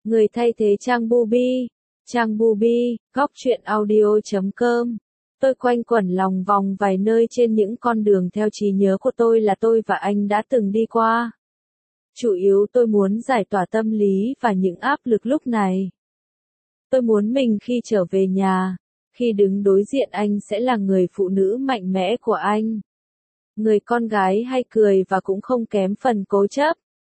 Người thay thế Trang Bubi. Trang Bubi, góc truyện audio.com. Tôi quanh quẩn lòng vòng vài nơi trên những con đường theo trí nhớ của tôi là tôi và anh đã từng đi qua. Chủ yếu tôi muốn giải tỏa tâm lý và những áp lực lúc này. Tôi muốn mình khi trở về nhà, khi đứng đối diện anh sẽ là người phụ nữ mạnh mẽ của anh. Người con gái hay cười và cũng không kém phần cố chấp.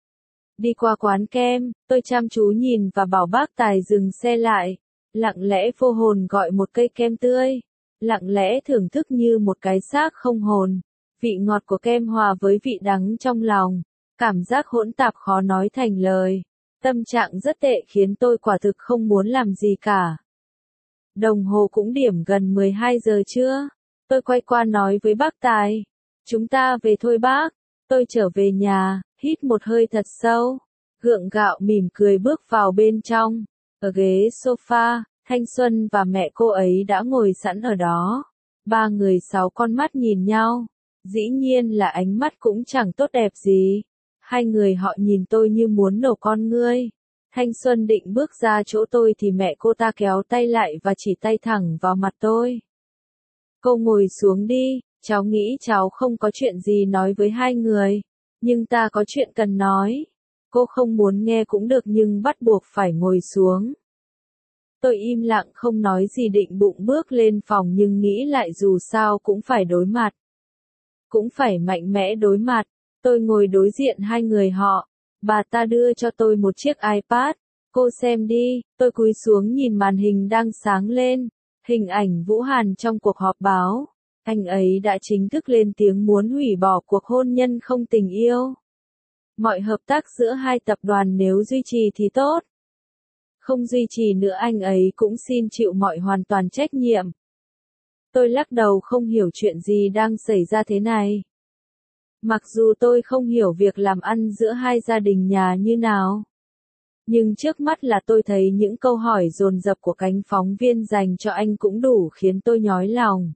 Đi qua quán kem, tôi chăm chú nhìn và bảo bác tài dừng xe lại, lặng lẽ vô hồn gọi một cây kem tươi, lặng lẽ thưởng thức như một cái xác không hồn, vị ngọt của kem hòa với vị đắng trong lòng, cảm giác hỗn tạp khó nói thành lời. Tâm trạng rất tệ khiến tôi quả thực không muốn làm gì cả. Đồng hồ cũng điểm gần 12 giờ trưa. Tôi quay qua nói với bác Tài. Chúng ta về thôi bác. Tôi trở về nhà, hít một hơi thật sâu. Gượng gạo mỉm cười bước vào bên trong. Ở ghế sofa, Thanh Xuân và mẹ cô ấy đã ngồi sẵn ở đó. Ba người sáu con mắt nhìn nhau. Dĩ nhiên là ánh mắt cũng chẳng tốt đẹp gì. Hai người họ nhìn tôi như muốn nổ con ngươi. Thanh Xuân định bước ra chỗ tôi thì mẹ cô ta kéo tay lại và chỉ tay thẳng vào mặt tôi. Cô ngồi xuống đi, cháu nghĩ cháu không có chuyện gì nói với hai người. Nhưng ta có chuyện cần nói. Cô không muốn nghe cũng được nhưng bắt buộc phải ngồi xuống. Tôi im lặng không nói gì định bụng bước lên phòng nhưng nghĩ lại dù sao cũng phải đối mặt. Cũng phải mạnh mẽ đối mặt. Tôi ngồi đối diện hai người họ. Bà ta đưa cho tôi một chiếc iPad. Cô xem đi, tôi cúi xuống nhìn màn hình đang sáng lên. Hình ảnh Vũ Hàn trong cuộc họp báo. Anh ấy đã chính thức lên tiếng muốn hủy bỏ cuộc hôn nhân không tình yêu. Mọi hợp tác giữa hai tập đoàn nếu duy trì thì tốt. Không duy trì nữa anh ấy cũng xin chịu mọi hoàn toàn trách nhiệm. Tôi lắc đầu không hiểu chuyện gì đang xảy ra thế này. Mặc dù tôi không hiểu việc làm ăn giữa hai gia đình nhà như nào. Nhưng trước mắt là tôi thấy những câu hỏi dồn dập của cánh phóng viên dành cho anh cũng đủ khiến tôi nhói lòng.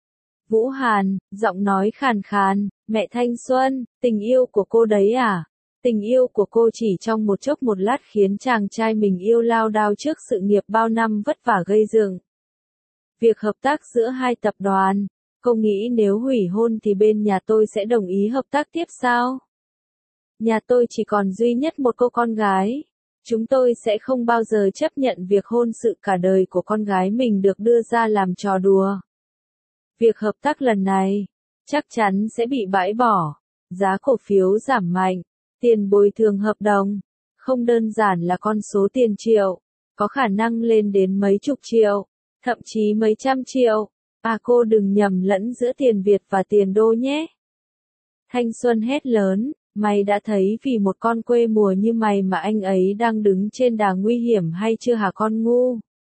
Vũ Hàn, giọng nói khàn khàn, mẹ Thanh Xuân, tình yêu của cô đấy à? Tình yêu của cô chỉ trong một chốc một lát khiến chàng trai mình yêu lao đao trước sự nghiệp bao năm vất vả gây dựng. Việc hợp tác giữa hai tập đoàn, cô nghĩ nếu hủy hôn thì bên nhà tôi sẽ đồng ý hợp tác tiếp sao? Nhà tôi chỉ còn duy nhất một cô con gái. Chúng tôi sẽ không bao giờ chấp nhận việc hôn sự cả đời của con gái mình được đưa ra làm trò đùa. Việc hợp tác lần này, chắc chắn sẽ bị bãi bỏ. Giá cổ phiếu giảm mạnh. Tiền bồi thường hợp đồng, không đơn giản là con số tiền triệu, có khả năng lên đến mấy chục triệu, thậm chí mấy trăm triệu. À cô đừng nhầm lẫn giữa tiền Việt và tiền đô nhé. Thanh Xuân hét lớn, mày đã thấy vì một con quê mùa như mày mà anh ấy đang đứng trên đà nguy hiểm hay chưa hả con ngu?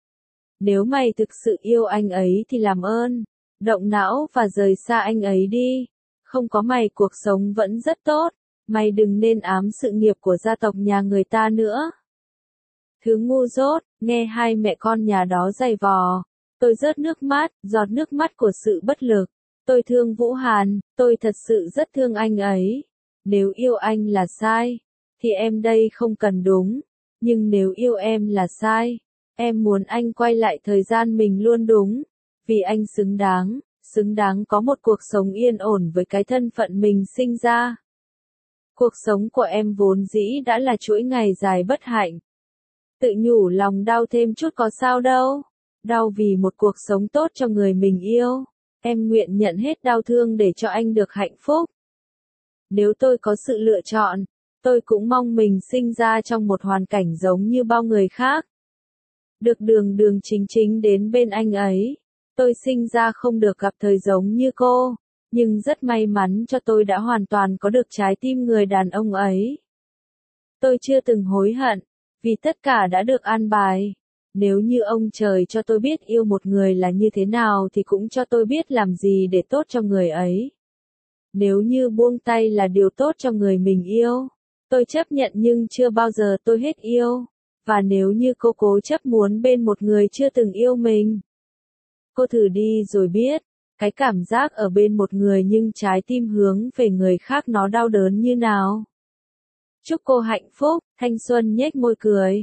Nếu mày thực sự yêu anh ấy thì làm ơn, động não và rời xa anh ấy đi. Không có mày cuộc sống vẫn rất tốt. Mày đừng nên ám sự nghiệp của gia tộc nhà người ta nữa. Thứ ngu dốt, nghe hai mẹ con nhà đó giày vò. Tôi rớt nước mắt, giọt nước mắt của sự bất lực. Tôi thương Vũ Hàn, tôi thật sự rất thương anh ấy. Nếu yêu anh là sai, thì em đây không cần đúng. Nhưng nếu yêu em là sai, em muốn anh quay lại thời gian mình luôn đúng. Vì anh xứng đáng có một cuộc sống yên ổn với cái thân phận mình sinh ra. Cuộc sống của em vốn dĩ đã là chuỗi ngày dài bất hạnh. Tự nhủ lòng đau thêm chút có sao đâu. Đau vì một cuộc sống tốt cho người mình yêu. Em nguyện nhận hết đau thương để cho anh được hạnh phúc. Nếu tôi có sự lựa chọn, tôi cũng mong mình sinh ra trong một hoàn cảnh giống như bao người khác. Được đường đường chính chính đến bên anh ấy. Tôi sinh ra không được gặp thời giống như cô. Nhưng rất may mắn cho tôi đã hoàn toàn có được trái tim người đàn ông ấy. Tôi chưa từng hối hận, vì tất cả đã được an bài. Nếu như ông trời cho tôi biết yêu một người là như thế nào thì cũng cho tôi biết làm gì để tốt cho người ấy. Nếu như buông tay là điều tốt cho người mình yêu, tôi chấp nhận nhưng chưa bao giờ tôi hết yêu. Và nếu như cô cố chấp muốn bên một người chưa từng yêu mình, cô thử đi rồi biết. Cái cảm giác ở bên một người nhưng trái tim hướng về người khác nó đau đớn như nào. Chúc cô hạnh phúc, Thanh Xuân nhếch môi cười.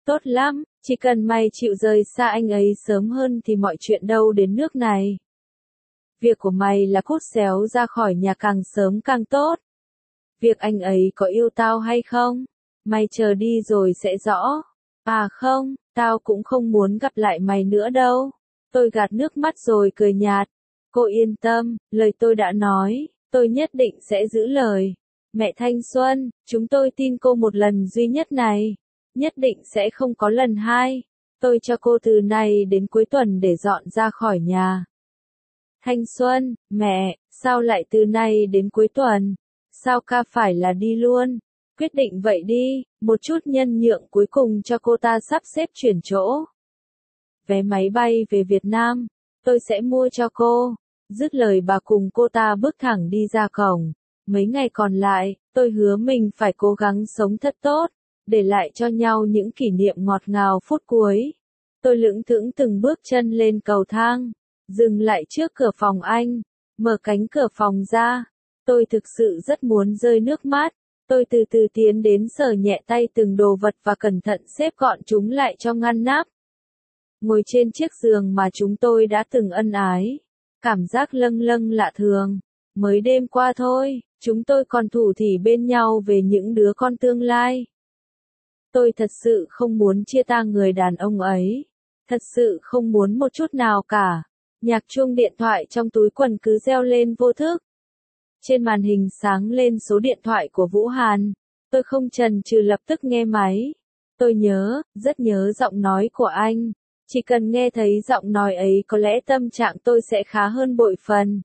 Tốt lắm, chỉ cần mày chịu rời xa anh ấy sớm hơn thì mọi chuyện đâu đến nước này. Việc của mày là cút xéo ra khỏi nhà càng sớm càng tốt. Việc anh ấy có yêu tao hay không? Mày chờ đi rồi sẽ rõ. À không, tao cũng không muốn gặp lại mày nữa đâu. Tôi gạt nước mắt rồi cười nhạt. Cô yên tâm, lời tôi đã nói, tôi nhất định sẽ giữ lời. Mẹ thanh xuân, chúng tôi tin cô một lần duy nhất này. Nhất định sẽ không có lần hai. Tôi cho cô từ nay đến cuối tuần để dọn ra khỏi nhà. Thanh xuân, mẹ, sao lại từ nay đến cuối tuần? Sao ca phải là đi luôn? Quyết định vậy đi, một chút nhân nhượng cuối cùng cho cô ta sắp xếp chuyển chỗ. Vé máy bay về Việt Nam, tôi sẽ mua cho cô. Dứt lời bà cùng cô ta bước thẳng đi ra cổng. Mấy ngày còn lại, tôi hứa mình phải cố gắng sống thật tốt, để lại cho nhau những kỷ niệm ngọt ngào phút cuối. Tôi lững thững từng bước chân lên cầu thang, dừng lại trước cửa phòng anh, mở cánh cửa phòng ra. Tôi thực sự rất muốn rơi nước mắt. Tôi từ từ tiến đến sờ nhẹ tay từng đồ vật và cẩn thận xếp gọn chúng lại trong ngăn nắp. Ngồi trên chiếc giường mà chúng tôi đã từng ân ái. Cảm giác lâng lâng lạ thường. Mới đêm qua thôi, chúng tôi còn thủ thỉ bên nhau về những đứa con tương lai. Tôi thật sự không muốn chia tay người đàn ông ấy. Thật sự không muốn một chút nào cả. Nhạc chuông điện thoại trong túi quần cứ reo lên vô thức. Trên màn hình sáng lên số điện thoại của Vũ Hàn. Tôi không chần chừ lập tức nghe máy. Tôi nhớ, rất nhớ giọng nói của anh. Chỉ cần nghe thấy giọng nói ấy có lẽ tâm trạng tôi sẽ khá hơn bội phần.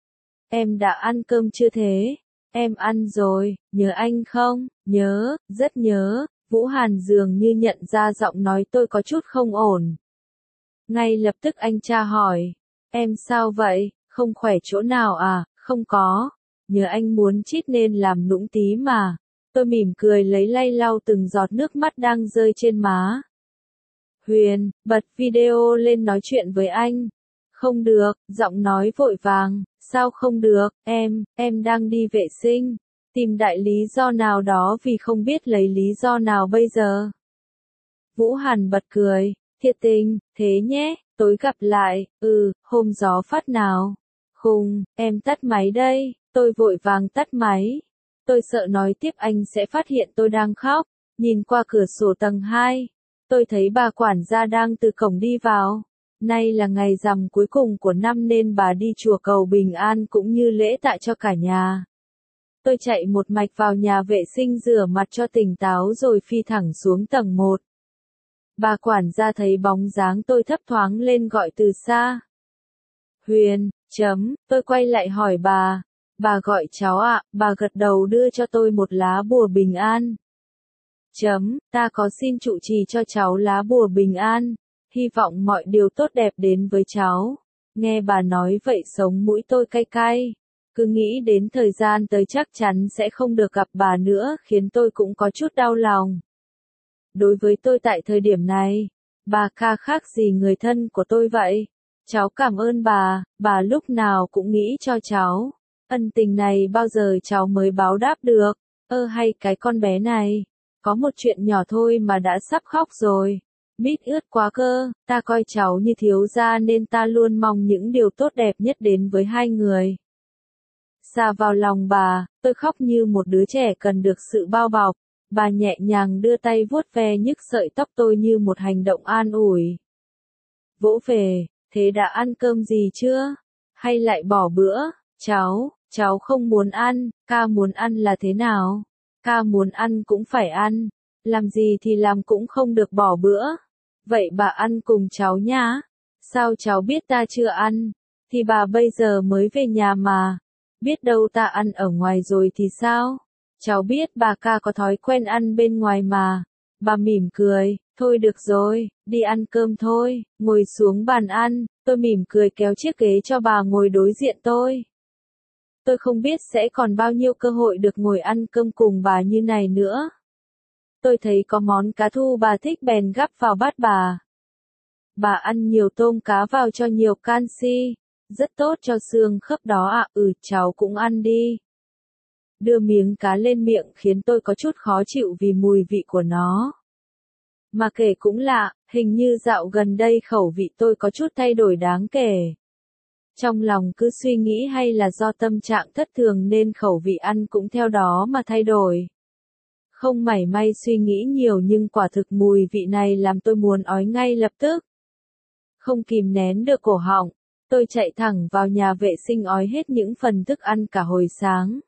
Em đã ăn cơm chưa thế? Em ăn rồi, nhớ anh không? Nhớ, rất nhớ. Vũ Hàn dường như nhận ra giọng nói tôi có chút không ổn. Ngay lập tức anh tra hỏi. Em sao vậy? Không khỏe chỗ nào à? Không có. Nhớ anh muốn chít nên làm nũng tí mà. Tôi mỉm cười lấy lay lau từng giọt nước mắt đang rơi trên má. Huyền, bật video lên nói chuyện với anh. Không được, giọng nói vội vàng. Sao không được, em đang đi vệ sinh. Tìm đại lý do nào đó vì không biết lấy lý do nào bây giờ. Vũ Hàn bật cười. Thiệt tình, thế nhé, tối gặp lại, hôm gió phát nào. Khùng, em tắt máy đây. Tôi vội vàng tắt máy. Tôi sợ nói tiếp anh sẽ phát hiện tôi đang khóc. Nhìn qua cửa sổ tầng 2. Tôi thấy bà quản gia đang từ cổng đi vào. Nay là ngày rằm cuối cùng của năm nên bà đi chùa cầu bình an cũng như lễ tạ cho cả nhà. Tôi chạy một mạch vào nhà vệ sinh rửa mặt cho tỉnh táo rồi phi thẳng xuống tầng 1. Bà quản gia thấy bóng dáng tôi thấp thoáng lên gọi từ xa. Huyền, tôi quay lại hỏi bà. Bà gọi cháu ạ, bà gật đầu đưa cho tôi một lá bùa bình an. Ta có xin trụ trì cho cháu lá bùa bình an. Hy vọng mọi điều tốt đẹp đến với cháu. Nghe bà nói vậy sống mũi tôi cay cay. Cứ nghĩ đến thời gian tới chắc chắn sẽ không được gặp bà nữa khiến tôi cũng có chút đau lòng. Đối với tôi tại thời điểm này, bà ca khác gì người thân của tôi vậy. Cháu cảm ơn bà lúc nào cũng nghĩ cho cháu. Ân tình này bao giờ cháu mới báo đáp được. Hay cái con bé này. Có một chuyện nhỏ thôi mà đã sắp khóc rồi. Mít ướt quá cơ, ta coi cháu như thiếu gia nên ta luôn mong những điều tốt đẹp nhất đến với hai người. Xa vào lòng bà, tôi khóc như một đứa trẻ cần được sự bao bọc. Bà nhẹ nhàng đưa tay vuốt ve nhức sợi tóc tôi như một hành động an ủi. Vỗ về, thế đã ăn cơm gì chưa? Hay lại bỏ bữa? Cháu không muốn ăn, ca muốn ăn là thế nào? Ca muốn ăn cũng phải ăn, làm gì thì làm cũng không được bỏ bữa. Vậy bà ăn cùng cháu nhá. Sao cháu biết ta chưa ăn? Thì bà bây giờ mới về nhà mà. Biết đâu ta ăn ở ngoài rồi thì sao? Cháu biết bà ca có thói quen ăn bên ngoài mà. Bà mỉm cười, thôi được rồi, đi ăn cơm thôi, ngồi xuống bàn ăn. Tôi mỉm cười kéo chiếc ghế cho bà ngồi đối diện tôi. Tôi không biết sẽ còn bao nhiêu cơ hội được ngồi ăn cơm cùng bà như này nữa. Tôi thấy có món cá thu bà thích bèn gắp vào bát bà. Bà ăn nhiều tôm cá vào cho nhiều canxi, rất tốt cho xương khớp đó ạ. Cháu cũng ăn đi. Đưa miếng cá lên miệng khiến tôi có chút khó chịu vì mùi vị của nó. Mà kể cũng lạ, hình như dạo gần đây khẩu vị tôi có chút thay đổi đáng kể. Trong lòng cứ suy nghĩ hay là do tâm trạng thất thường nên khẩu vị ăn cũng theo đó mà thay đổi. Không mảy may suy nghĩ nhiều nhưng quả thực mùi vị này làm tôi muốn ói ngay lập tức. Không kìm nén được cổ họng, tôi chạy thẳng vào nhà vệ sinh ói hết những phần thức ăn cả hồi sáng.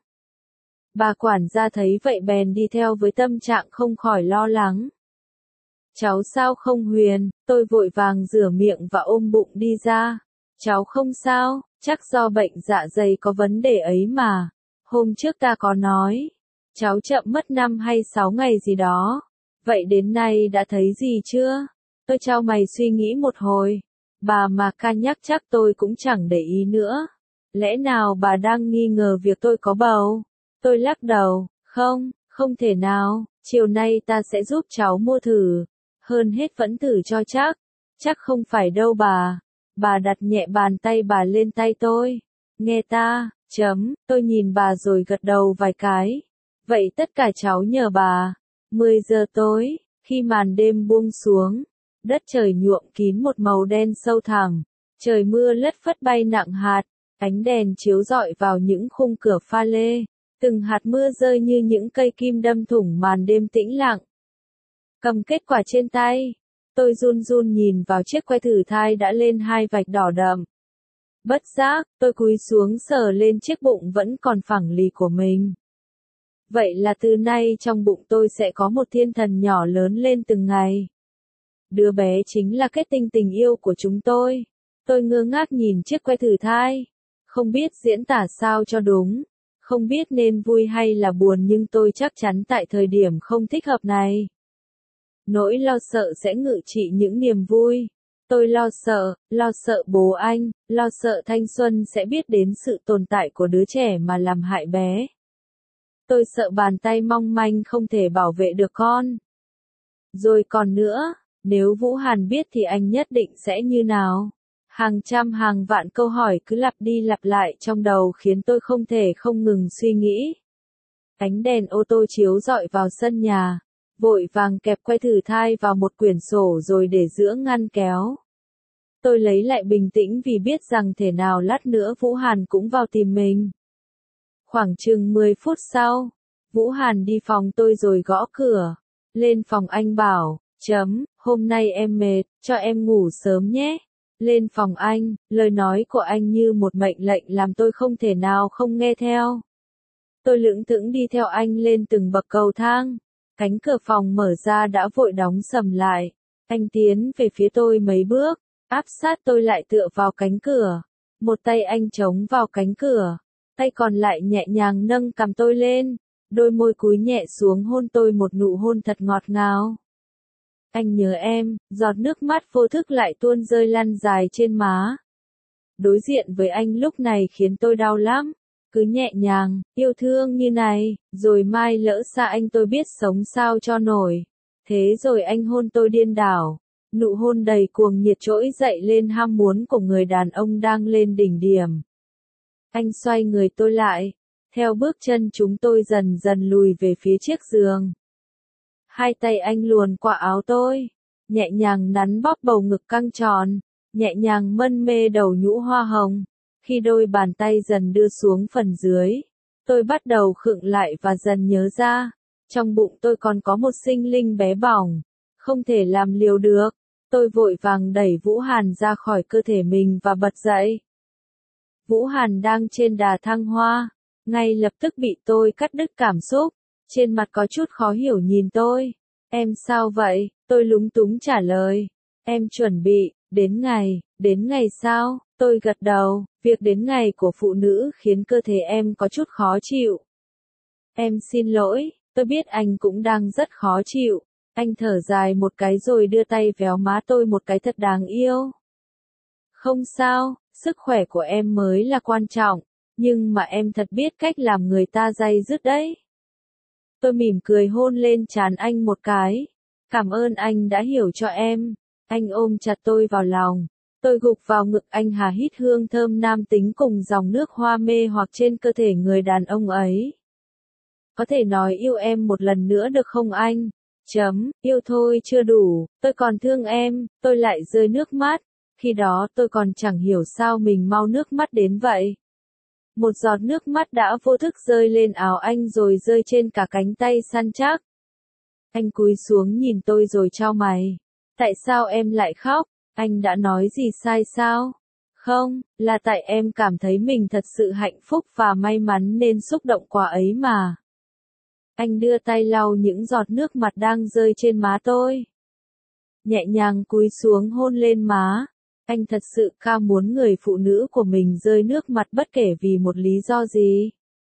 Bà quản gia thấy vậy bèn đi theo với tâm trạng không khỏi lo lắng. Cháu sao không Huyền, tôi vội vàng rửa miệng và ôm bụng đi ra. Cháu không sao, chắc do bệnh dạ dày có vấn đề ấy mà. Hôm trước ta có nói, cháu chậm mất 5 hay 6 ngày gì đó. Vậy đến nay đã thấy gì chưa? Tôi chau mày suy nghĩ một hồi. Bà mà ca nhắc chắc tôi cũng chẳng để ý nữa. Lẽ nào bà đang nghi ngờ việc tôi có bầu? Tôi lắc đầu, không thể nào, chiều nay ta sẽ giúp cháu mua thử. Hơn hết vẫn thử cho chắc không phải đâu bà. Bà đặt nhẹ bàn tay bà lên tay tôi. Nghe ta, tôi nhìn bà rồi gật đầu vài cái. Vậy tất cả cháu nhờ bà. 10 giờ tối, khi màn đêm buông xuống, đất trời nhuộm kín một màu đen sâu thẳm, trời mưa lất phất bay nặng hạt, ánh đèn chiếu rọi vào những khung cửa pha lê, từng hạt mưa rơi như những cây kim đâm thủng màn đêm tĩnh lặng. Cầm kết quả trên tay, tôi run run nhìn vào chiếc que thử thai đã lên 2 vạch đỏ đậm. Bất giác, tôi cúi xuống sờ lên chiếc bụng vẫn còn phẳng lì của mình. Vậy là từ nay trong bụng tôi sẽ có một thiên thần nhỏ lớn lên từng ngày. Đứa bé chính là kết tinh tình yêu của chúng tôi. Tôi ngơ ngác nhìn chiếc que thử thai. Không biết diễn tả sao cho đúng. Không biết nên vui hay là buồn nhưng tôi chắc chắn tại thời điểm không thích hợp này. Nỗi lo sợ sẽ ngự trị những niềm vui. Tôi lo sợ bố anh, lo sợ thanh xuân sẽ biết đến sự tồn tại của đứa trẻ mà làm hại bé. Tôi sợ bàn tay mong manh không thể bảo vệ được con. Rồi còn nữa, nếu Vũ Hàn biết thì anh nhất định sẽ như nào? Hàng trăm hàng vạn câu hỏi cứ lặp đi lặp lại trong đầu khiến tôi không thể không ngừng suy nghĩ. Ánh đèn ô tô chiếu rọi vào sân nhà, vội vàng kẹp que thử thai vào một quyển sổ rồi để giữa ngăn kéo. Tôi lấy lại bình tĩnh vì biết rằng thể nào lát nữa Vũ Hàn cũng vào tìm mình. Khoảng chừng 10 phút sau, Vũ Hàn đi phòng tôi rồi gõ cửa. Lên phòng anh bảo, hôm nay em mệt, cho em ngủ sớm nhé. Lên phòng anh, lời nói của anh như một mệnh lệnh làm tôi không thể nào không nghe theo. Tôi lững thững đi theo anh lên từng bậc cầu thang. Cánh cửa phòng mở ra đã vội đóng sầm lại. Anh tiến về phía tôi mấy bước, áp sát tôi lại tựa vào cánh cửa. Một tay anh chống vào cánh cửa, tay còn lại nhẹ nhàng nâng cằm tôi lên, đôi môi cúi nhẹ xuống hôn tôi một nụ hôn thật ngọt ngào. Anh nhớ em, giọt nước mắt vô thức lại tuôn rơi lăn dài trên má. Đối diện với anh lúc này khiến tôi đau lắm. Cứ nhẹ nhàng, yêu thương như này, rồi mai lỡ xa anh tôi biết sống sao cho nổi. Thế rồi anh hôn tôi điên đảo. Nụ hôn đầy cuồng nhiệt trỗi dậy lên ham muốn của người đàn ông đang lên đỉnh điểm. Anh xoay người tôi lại. Theo bước chân chúng tôi dần dần lùi về phía chiếc giường. Hai tay anh luồn qua áo tôi, nhẹ nhàng nắn bóp bầu ngực căng tròn, nhẹ nhàng mân mê đầu nhũ hoa hồng. Khi đôi bàn tay dần đưa xuống phần dưới, tôi bắt đầu khựng lại và dần nhớ ra, trong bụng tôi còn có một sinh linh bé bỏng, không thể làm liều được. Tôi vội vàng đẩy Vũ Hàn ra khỏi cơ thể mình và bật dậy. Vũ Hàn đang trên đà thăng hoa, ngay lập tức bị tôi cắt đứt cảm xúc, trên mặt có chút khó hiểu nhìn tôi. Em sao vậy? Tôi lúng túng trả lời. Em chuẩn bị, đến ngày sao? Tôi gật đầu, việc đến ngày của phụ nữ khiến cơ thể em có chút khó chịu. Em xin lỗi, tôi biết anh cũng đang rất khó chịu. Anh thở dài một cái rồi đưa tay véo má tôi một cái thật đáng yêu. Không sao, sức khỏe của em mới là quan trọng, nhưng mà em thật biết cách làm người ta day dứt đấy. Tôi mỉm cười hôn lên trán anh một cái. Cảm ơn anh đã hiểu cho em. Anh ôm chặt tôi vào lòng. Tôi gục vào ngực anh hà hít hương thơm nam tính cùng dòng nước hoa mê hoặc trên cơ thể người đàn ông ấy. Có thể nói yêu em một lần nữa được không anh? Yêu thôi chưa đủ, tôi còn thương em, tôi lại rơi nước mắt. Khi đó tôi còn chẳng hiểu sao mình mau nước mắt đến vậy. Một giọt nước mắt đã vô thức rơi lên áo anh rồi rơi trên cả cánh tay săn chắc. Anh cúi xuống nhìn tôi rồi chau mày. Tại sao em lại khóc? Anh đã nói gì sai sao? Không, là tại em cảm thấy mình thật sự hạnh phúc và may mắn nên xúc động quá ấy mà. Anh đưa tay lau những giọt nước mặt đang rơi trên má tôi. Nhẹ nhàng cúi xuống hôn lên má. Anh thật sự khao muốn người phụ nữ của mình rơi nước mặt bất kể vì một lý do gì.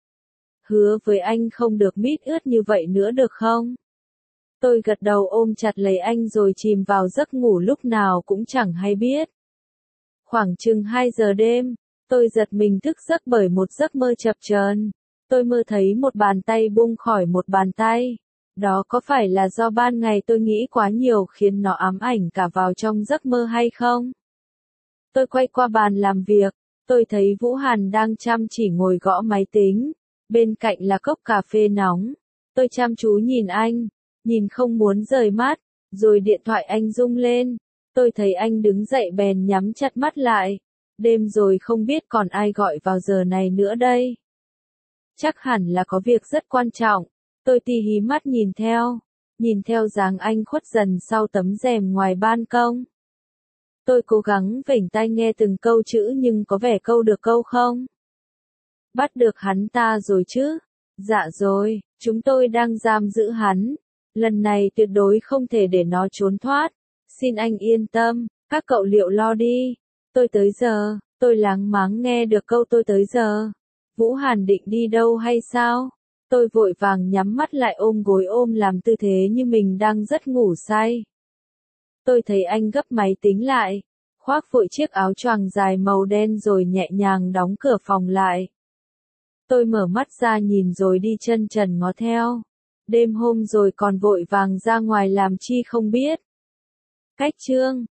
Hứa với anh không được mít ướt như vậy nữa được không? Tôi gật đầu ôm chặt lấy anh rồi chìm vào giấc ngủ lúc nào cũng chẳng hay biết. Khoảng chừng 2 giờ đêm, tôi giật mình thức giấc bởi một giấc mơ chập chờn. Tôi mơ thấy một bàn tay bung khỏi một bàn tay. Đó có phải là do ban ngày tôi nghĩ quá nhiều khiến nó ám ảnh cả vào trong giấc mơ hay không? Tôi quay qua bàn làm việc, tôi thấy Vũ Hàn đang chăm chỉ ngồi gõ máy tính, bên cạnh là cốc cà phê nóng. Tôi chăm chú nhìn anh, nhìn không muốn rời mắt, rồi điện thoại anh rung lên. Tôi thấy anh đứng dậy bèn nhắm chặt mắt lại. Đêm rồi không biết còn ai gọi vào giờ này nữa đây. Chắc hẳn là có việc rất quan trọng. Tôi tì hí mắt nhìn theo dáng anh khuất dần sau tấm rèm ngoài ban công. Tôi cố gắng vểnh tai nghe từng câu chữ nhưng có vẻ câu được câu không. Bắt được hắn ta rồi chứ? Dạ rồi, chúng tôi đang giam giữ hắn. Lần này tuyệt đối không thể để nó trốn thoát. Xin anh yên tâm, các cậu liệu lo đi. Tôi tới giờ, tôi láng máng nghe được câu tôi tới giờ. Vũ Hàn định đi đâu hay sao? Tôi vội vàng nhắm mắt lại ôm gối ôm làm tư thế như mình đang rất ngủ say. Tôi thấy anh gấp máy tính lại, khoác vội chiếc áo choàng dài màu đen rồi nhẹ nhàng đóng cửa phòng lại. Tôi mở mắt ra nhìn rồi đi chân trần ngó theo. Đêm hôm rồi còn vội vàng ra ngoài làm chi không biết. Cách chương